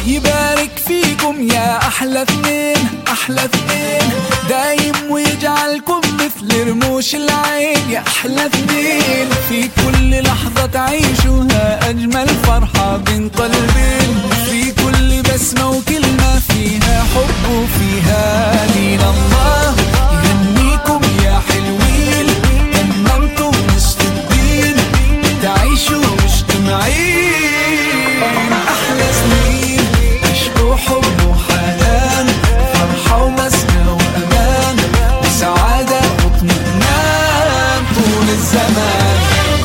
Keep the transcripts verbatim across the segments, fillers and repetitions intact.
يبارك فيكم يا أحلى اثنين أحلى اثنين، دايم ويجعلكم مثل رموش العين يا أحلى اثنين. في كل لحظة تعيشوها أجمل فرحة بين قلبين، في كل بسمة وكلمة فيها حب وفيها دين الله. يهنيكم يا حلوين تممتم نصف الدين، تعيشوا مجتمعين أحلى سنين، عشقوا حب وحنان، فرحة ومسنى وأمان، وسعادة واطمئنان طول الزمان.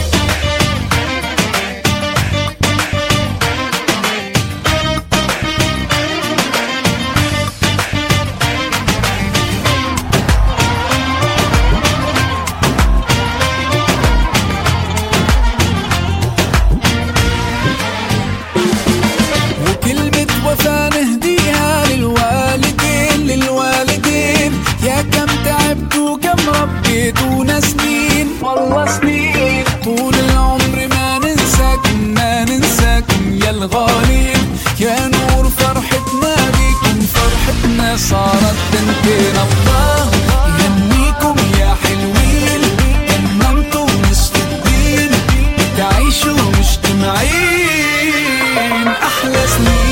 فنهديها للوالدين للوالدين، يا كم تعبتوا كم ربيتونا سنين والله سنين. طول العمر ما ننساكم ما ننساكم يا الغالين، يا نور فرحتنا بيكم فرحتنا صارت تنتين. الله يهنيكم يا حلوين تممتوا نصف الدين، تعيشوا مجتمعين أحلى سنين.